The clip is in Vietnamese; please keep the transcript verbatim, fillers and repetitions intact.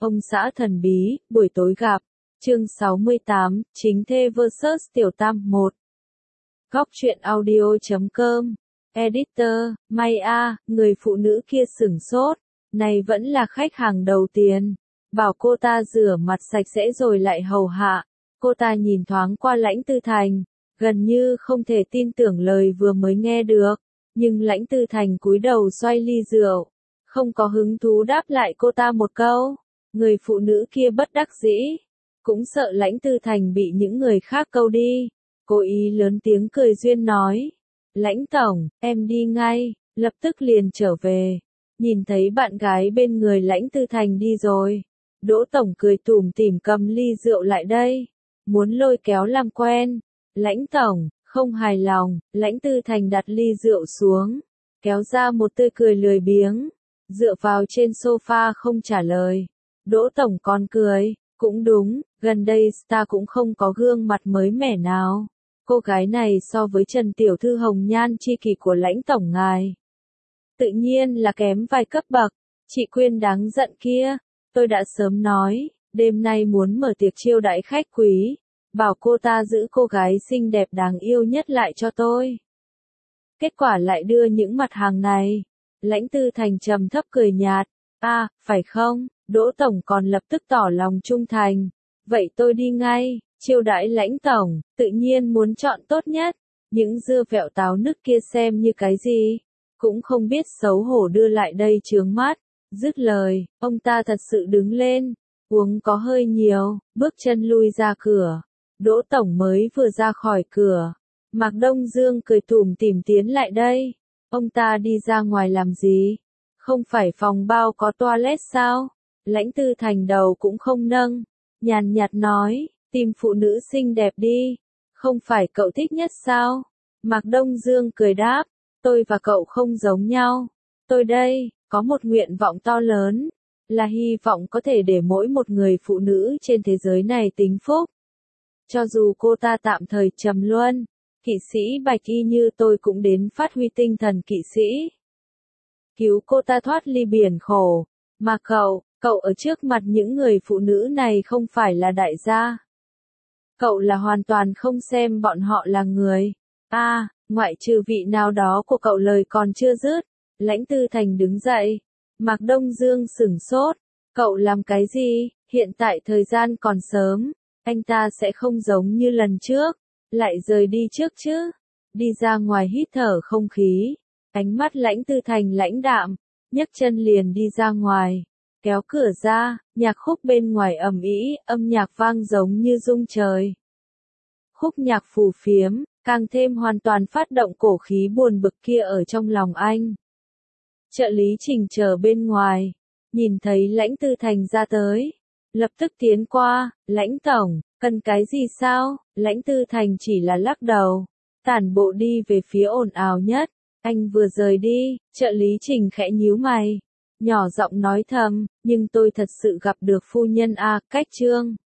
Ông xã thần bí, buổi tối gặp. Chương sáu mươi tám, chính thê versus tiểu tam một. Góc truyện audio chấm com. Editor, may a, người phụ nữ kia sửng sốt. Này vẫn là khách hàng đầu tiên. Bảo cô ta rửa mặt sạch sẽ rồi lại hầu hạ. Cô ta nhìn thoáng qua Lãnh Tư Thành. Gần như không thể tin tưởng lời vừa mới nghe được. Nhưng Lãnh Tư Thành cúi đầu xoay ly rượu. Không có hứng thú đáp lại cô ta một câu. Người phụ nữ kia bất đắc dĩ. Cũng sợ Lãnh Tư Thành bị những người khác câu đi. Cố ý lớn tiếng cười duyên nói. Lãnh tổng, em đi ngay, lập tức liền trở về. Nhìn thấy bạn gái bên người Lãnh Tư Thành đi rồi. Đỗ tổng cười tủm tỉm cầm ly rượu lại đây. Muốn lôi kéo làm quen. Lãnh tổng, không hài lòng, Lãnh Tư Thành đặt ly rượu xuống. Kéo ra một tươi cười lười biếng. Dựa vào trên sofa không trả lời. Đỗ tổng còn cười. Cũng đúng, gần đây ta cũng không có gương mặt mới mẻ nào. Cô gái này so với Trần Tiểu Thư hồng nhan chi kỷ của Lãnh tổng ngài. Tự nhiên là kém vài cấp bậc. Chị Quyên đáng giận kia. Tôi đã sớm nói, đêm nay muốn mở tiệc chiêu đãi khách quý. Bảo cô ta giữ cô gái xinh đẹp đáng yêu nhất lại cho tôi. Kết quả lại đưa những mặt hàng này. Lãnh Tư Thành trầm thấp cười nhạt. À, phải không? Đỗ tổng còn lập tức tỏ lòng trung thành. Vậy tôi đi ngay, chiêu đãi Lãnh tổng, tự nhiên muốn chọn tốt nhất. Những dưa vẹo táo nứt kia xem như cái gì? Cũng không biết xấu hổ đưa lại đây chướng mắt. Dứt lời, ông ta thật sự đứng lên. Uống có hơi nhiều, bước chân lui ra cửa. Đỗ tổng mới vừa ra khỏi cửa. Mạc Đông Dương cười tủm tỉm tiến lại đây. Ông ta đi ra ngoài làm gì? Không phải phòng bao có toilet sao? Lãnh Tư Thành đầu cũng không nâng. Nhàn nhạt nói, tìm phụ nữ xinh đẹp đi. Không phải cậu thích nhất sao? Mạc Đông Dương cười đáp, tôi và cậu không giống nhau. Tôi đây, có một nguyện vọng to lớn. Là hy vọng có thể để mỗi một người phụ nữ trên thế giới này tính phúc. Cho dù cô ta tạm thời trầm luân, kỵ sĩ bạch y như tôi cũng đến phát huy tinh thần kỵ sĩ. Cứu cô ta thoát ly biển khổ. Mà cậu, cậu ở trước mặt những người phụ nữ này không phải là đại gia. Cậu là hoàn toàn không xem bọn họ là người. À, ngoại trừ vị nào đó của cậu lời còn chưa dứt. Lãnh Tư Thành đứng dậy. Mạc Đông Dương sửng sốt. Cậu làm cái gì? Hiện tại thời gian còn sớm. Anh ta sẽ không giống như lần trước. Lại rời đi trước chứ. Đi ra ngoài hít thở không khí. Ánh mắt Lãnh Tư Thành lãnh đạm. Nhấc chân liền đi ra ngoài. Kéo cửa ra, nhạc khúc bên ngoài ầm ĩ, âm nhạc vang giống như rung trời. Khúc nhạc phù phiếm, càng thêm hoàn toàn phát động cổ khí buồn bực kia ở trong lòng anh. Trợ lý Trình chờ bên ngoài, nhìn thấy Lãnh Tư Thành ra tới. Lập tức tiến qua, Lãnh tổng, cần cái gì sao? Lãnh Tư Thành chỉ là lắc đầu. Tản bộ đi về phía ồn ào nhất. Anh vừa rời đi, trợ lý Trình khẽ nhíu mày. Nhỏ giọng nói thầm, nhưng tôi thật sự gặp được phu nhân A, cách Trương.